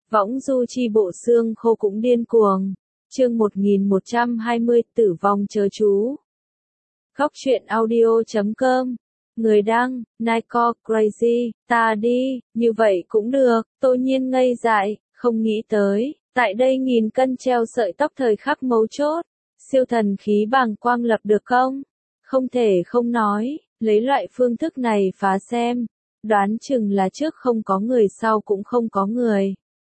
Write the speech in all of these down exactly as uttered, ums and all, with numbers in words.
Võng du chi bộ xương khô cũng điên cuồng. Chương một nghìn một trăm hai mươi Tử vong chớ chú. Góc truyện audio chấm com. Người đăng, Nico Crazy, ta đi, như vậy cũng được, Tô Nhiên ngây dại, không nghĩ tới, tại đây nghìn cân treo sợi tóc thời khắc mấu chốt, siêu thần khí bàng quang lập được không? Không thể không nói, lấy loại phương thức này phá xem, đoán chừng là trước không có người sau cũng không có người.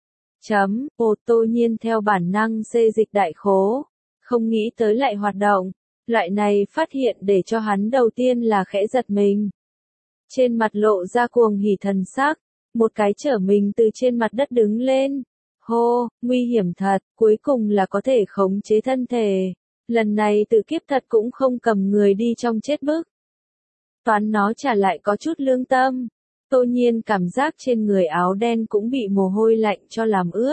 Chấm, ô Tô Nhiên theo bản năng xê dịch đại khố, không nghĩ tới lại hoạt động, loại này phát hiện để cho hắn đầu tiên là khẽ giật mình. Trên mặt lộ ra cuồng hỉ thần sắc, một cái trở mình từ trên mặt đất đứng lên, hô, nguy hiểm thật, cuối cùng là có thể khống chế thân thể, lần này tự kiếp thật cũng không cầm người đi trong chết bức. Toán nó trả lại có chút lương tâm. Tô Nhiên cảm giác trên người áo đen cũng bị mồ hôi lạnh cho làm ướt.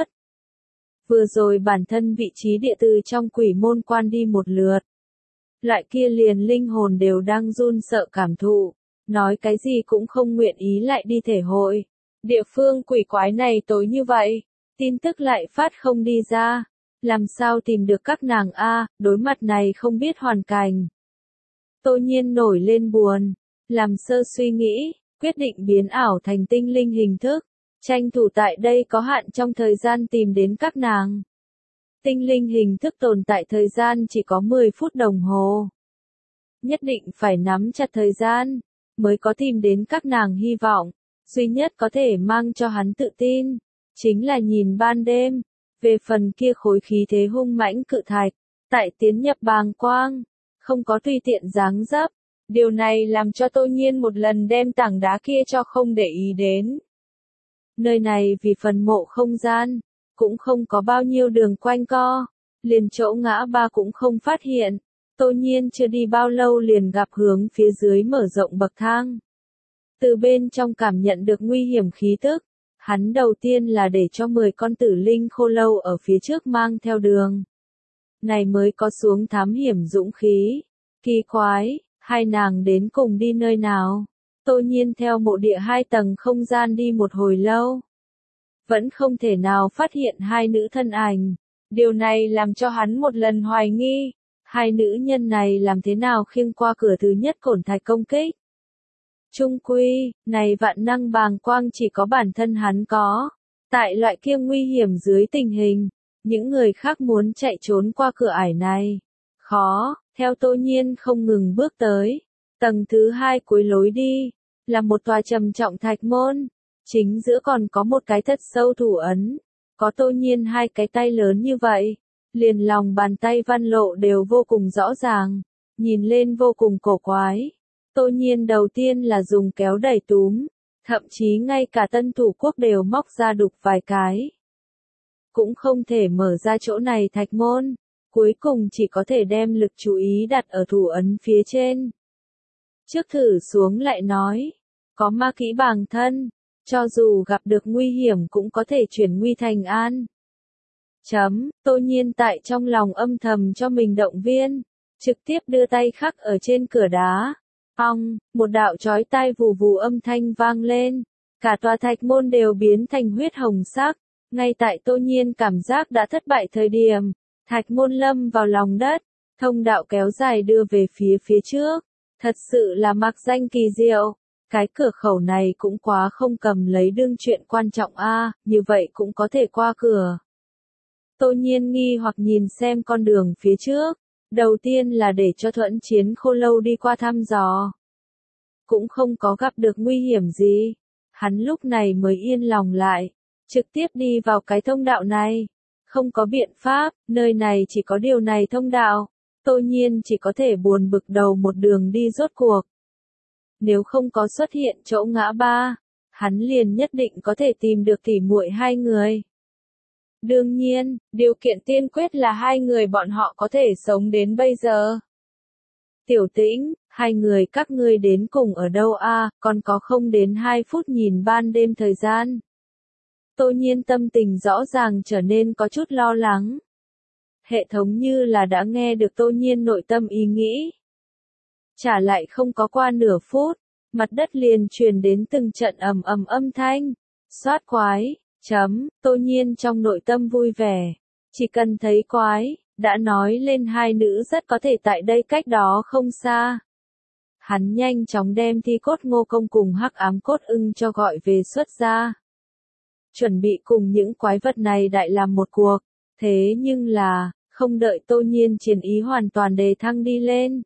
Vừa rồi bản thân vị trí địa từ trong quỷ môn quan đi một lượt. Loại kia liền linh hồn đều đang run sợ cảm thụ, nói cái gì cũng không nguyện ý lại đi thể hội. Địa phương quỷ quái này tối như vậy, tin tức lại phát không đi ra, làm sao tìm được các nàng a, đối mặt này không biết hoàn cảnh. Tô Nhiên nổi lên buồn, làm sơ suy nghĩ, quyết định biến ảo thành tinh linh hình thức, tranh thủ tại đây có hạn trong thời gian tìm đến các nàng. Tinh linh hình thức tồn tại thời gian chỉ có mười phút đồng hồ. Nhất định phải nắm chặt thời gian, mới có tìm đến các nàng hy vọng, duy nhất có thể mang cho hắn tự tin, chính là nhìn ban đêm, về phần kia khối khí thế hung mãnh cự thạch, tại tiến nhập bàng quang, không có tùy tiện dáng dấp. Điều này làm cho Tô Nhiên một lần đem tảng đá kia cho không để ý đến. Nơi này vì phần mộ không gian, cũng không có bao nhiêu đường quanh co, liền chỗ ngã ba cũng không phát hiện. Tô Nhiên chưa đi bao lâu liền gặp hướng phía dưới mở rộng bậc thang. Từ bên trong cảm nhận được nguy hiểm khí tức, hắn đầu tiên là để cho mười con tử linh khô lâu ở phía trước mang theo đường. Này mới có xuống thám hiểm dũng khí. Kỳ quái, hai nàng đến cùng đi nơi nào? Tô Nhiên theo mộ địa hai tầng không gian đi một hồi lâu. Vẫn không thể nào phát hiện hai nữ thân ảnh. Điều này làm cho hắn một lần hoài nghi. Hai nữ nhân này làm thế nào khiêng qua cửa thứ nhất cổn thạch công kích? Trung quy, này vạn năng bàng quang chỉ có bản thân hắn có. Tại loại kia nguy hiểm dưới tình hình, những người khác muốn chạy trốn qua cửa ải này. Khó, theo Tô Nhiên không ngừng bước tới. Tầng thứ hai cuối lối đi, là một tòa trầm trọng thạch môn. Chính giữa còn có một cái thật sâu thủ ấn. Có Tô Nhiên hai cái tay lớn như vậy. Liền lòng bàn tay văn lộ đều vô cùng rõ ràng. Nhìn lên vô cùng cổ quái. Tô Nhiên đầu tiên là dùng kéo đẩy túm. Thậm chí ngay cả tân thủ quốc đều móc ra đục vài cái. Cũng không thể mở ra chỗ này thạch môn. Cuối cùng chỉ có thể đem lực chú ý đặt ở thủ ấn phía trên. Trước thử xuống lại nói. Có ma kỹ bàng thân. Cho dù gặp được nguy hiểm cũng có thể chuyển nguy thành an. Chấm, Tô Nhiên tại trong lòng âm thầm cho mình động viên. Trực tiếp đưa tay khắc ở trên cửa đá. Ong, một đạo chói tai vù vù âm thanh vang lên. Cả tòa thạch môn đều biến thành huyết hồng sắc. Ngay tại Tô Nhiên cảm giác đã thất bại thời điểm. Thạch môn lâm vào lòng đất. Thông đạo kéo dài đưa về phía phía trước. Thật sự là mặc danh kỳ diệu. Cái cửa khẩu này cũng quá không cầm lấy đương chuyện quan trọng a, như vậy cũng có thể qua cửa. Tô Nhiên nghi hoặc nhìn xem con đường phía trước. Đầu tiên là để cho thuẫn chiến khô lâu đi qua thăm dò. Cũng không có gặp được nguy hiểm gì. Hắn lúc này mới yên lòng lại. Trực tiếp đi vào cái thông đạo này. Không có biện pháp, nơi này chỉ có điều này thông đạo. Tô Nhiên chỉ có thể buồn bực đầu một đường đi rốt cuộc. Nếu không có xuất hiện chỗ ngã ba, hắn liền nhất định có thể tìm được tỉ muội hai người. Đương nhiên, điều kiện tiên quyết là hai người bọn họ có thể sống đến bây giờ. Tiểu Tĩnh, hai người các ngươi đến cùng ở đâu a? Còn có không đến hai phút nhìn ban đêm thời gian. Tô Nhiên tâm tình rõ ràng trở nên có chút lo lắng. Hệ thống như là đã nghe được Tô Nhiên nội tâm ý nghĩ. Trả lại không có qua nửa phút, mặt đất liền truyền đến từng trận ầm ầm âm thanh. Xoát quái, Chấm, Tô Nhiên trong nội tâm vui vẻ. Chỉ cần thấy quái, đã nói lên hai nữ rất có thể tại đây cách đó không xa. Hắn nhanh chóng đem thi cốt Ngô Công cùng hắc ám cốt ưng cho gọi về xuất ra. Chuẩn bị cùng những quái vật này đại làm một cuộc. Thế nhưng là, không đợi Tô Nhiên chiến ý hoàn toàn đề thăng đi lên.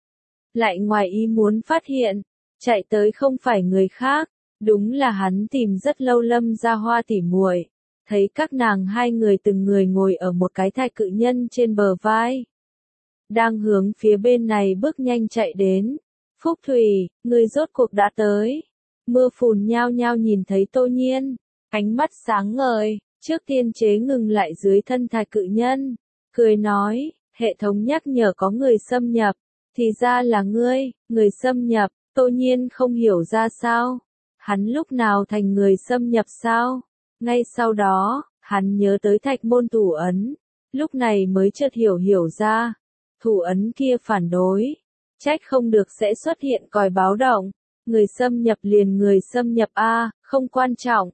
Lại ngoài ý muốn phát hiện, chạy tới không phải người khác, đúng là hắn tìm rất lâu Lâm Gia Hoa tỉ muội. Thấy các nàng hai người từng người ngồi ở một cái thai cự nhân trên bờ vai. Đang hướng phía bên này bước nhanh chạy đến. Phúc Thủy, người rốt cuộc đã tới. Mưa phùn nhao nhao nhìn thấy Tô Nhiên, ánh mắt sáng ngời, trước tiên chế ngừng lại dưới thân thai cự nhân. Cười nói, hệ thống nhắc nhở có người xâm nhập. Thì ra là ngươi, người xâm nhập, Tô Nhiên không hiểu ra sao. Hắn lúc nào thành người xâm nhập sao? Ngay sau đó, hắn nhớ tới thạch môn thủ ấn. Lúc này mới chợt hiểu hiểu ra. Thủ ấn kia phản đối. Trách không được sẽ xuất hiện còi báo động. Người xâm nhập liền người xâm nhập A, không quan trọng.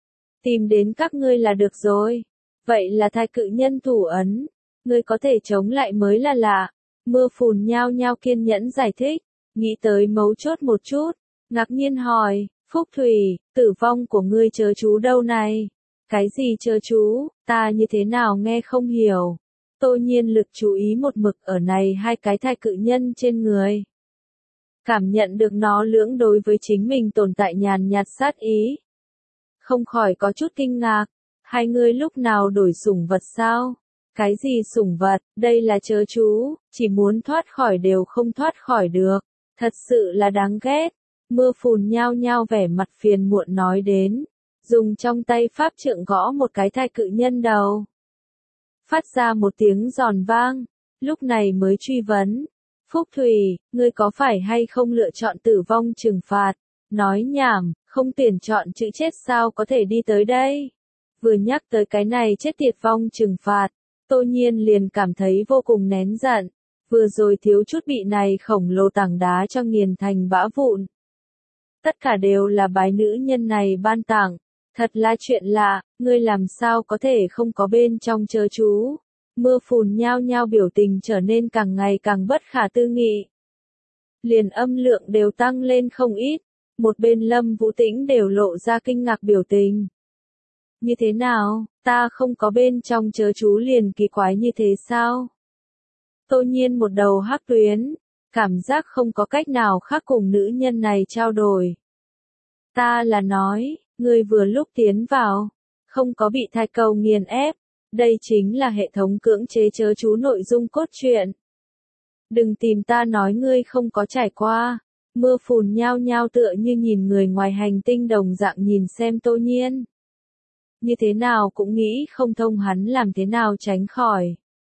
Tìm đến các ngươi là được rồi. Vậy là thạch cự nhân thủ ấn. Ngươi có thể chống lại mới là lạ. Mưa phùn nhao nhao kiên nhẫn giải thích. Nghĩ tới mấu chốt một chút. Ngạc nhiên hỏi, Phúc Thủy, tử vong của ngươi chớ chú đâu này? Cái gì chớ chú, ta như thế nào nghe không hiểu. Tô Nhiên lực chú ý một mực ở này hai cái thai cự nhân trên người. Cảm nhận được nó lưỡng đối với chính mình tồn tại nhàn nhạt sát ý. Không khỏi có chút kinh ngạc, hai người lúc nào đổi sủng vật sao? Cái gì sủng vật, đây là chớ chú, chỉ muốn thoát khỏi đều không thoát khỏi được. Thật sự là đáng ghét. Mưa phùn nhao nhao vẻ mặt phiền muộn nói đến. Dùng trong tay pháp trượng gõ một cái thai cự nhân đầu. Phát ra một tiếng giòn vang. Lúc này mới truy vấn. Phúc Thủy, ngươi có phải hay không lựa chọn tử vong trừng phạt? Nói nhảm, không tuyển chọn chữ chết sao có thể đi tới đây? Vừa nhắc tới cái này chết tiệt vong trừng phạt. Tô Nhiên liền cảm thấy vô cùng nén giận. Vừa rồi thiếu chút bị này khổng lồ tảng đá cho nghiền thành bã vụn. Tất cả đều là bái nữ nhân này ban tặng. Thật là chuyện lạ, ngươi làm sao có thể không có bên trong chớ chú. Mưa phùn nhao nhao biểu tình trở nên càng ngày càng bất khả tư nghị. Liền âm lượng đều tăng lên không ít. Một bên Lâm Vũ Tĩnh đều lộ ra kinh ngạc biểu tình. Như thế nào, ta không có bên trong chớ chú liền kỳ quái như thế sao? Tô Nhiên một đầu hắc tuyến, cảm giác không có cách nào khác cùng nữ nhân này trao đổi. Ta là nói, ngươi vừa lúc tiến vào, không có bị thai cầu nghiền ép, đây chính là hệ thống cưỡng chế chớ chú nội dung cốt truyện. Đừng tìm ta nói ngươi không có trải qua. Mưa phùn nhao nhao tựa như nhìn người ngoài hành tinh đồng dạng nhìn xem Tô Nhiên. Như thế nào cũng nghĩ không thông hắn làm thế nào tránh khỏi.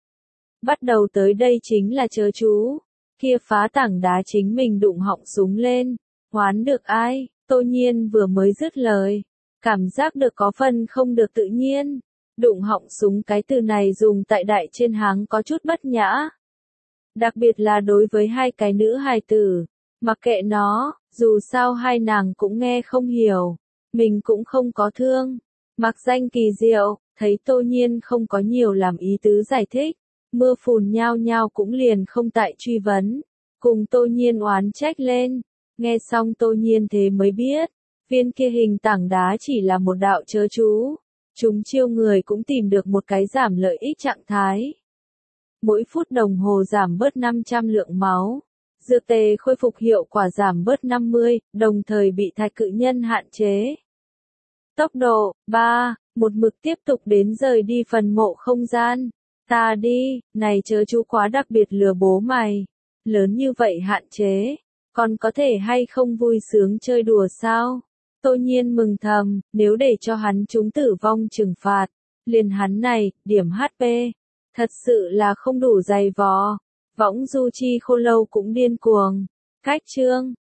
Bắt đầu tới đây chính là chớ chú. Kia phá tảng đá chính mình đụng họng súng lên. Hoán được ai? Tô Nhiên vừa mới dứt lời. Cảm giác được có phần không được tự nhiên. Đụng họng súng cái từ này dùng tại đại trên háng có chút bất nhã. Đặc biệt là đối với hai cái nữ hài tử. Mặc kệ nó, dù sao hai nàng cũng nghe không hiểu. Mình cũng không có thương. Mặc danh kỳ diệu, thấy Tô Nhiên không có nhiều làm ý tứ giải thích. Mưa phùn nhao nhao cũng liền không tại truy vấn. Cùng Tô Nhiên oán trách lên. Nghe xong Tô Nhiên thế mới biết. Viên kia hình tảng đá chỉ là một đạo chớ chú. Chúng chiêu người cũng tìm được một cái giảm lợi ích trạng thái. Mỗi phút đồng hồ giảm bớt năm trăm lượng máu. Dược tề khôi phục hiệu quả giảm bớt năm mươi, đồng thời bị thạch cự nhân hạn chế. Tốc độ, ba, một mực tiếp tục đến rời đi phần mộ không gian. Ta đi, này chớ chú quá đặc biệt lừa bố mày. Lớn như vậy hạn chế, còn có thể hay không vui sướng chơi đùa sao? Tô Nhiên mừng thầm, nếu để cho hắn chúng tử vong trừng phạt, liền hắn này, điểm hát pê, thật sự là không đủ dày vò. Võng du chi khô lâu cũng điên cuồng. Cách chương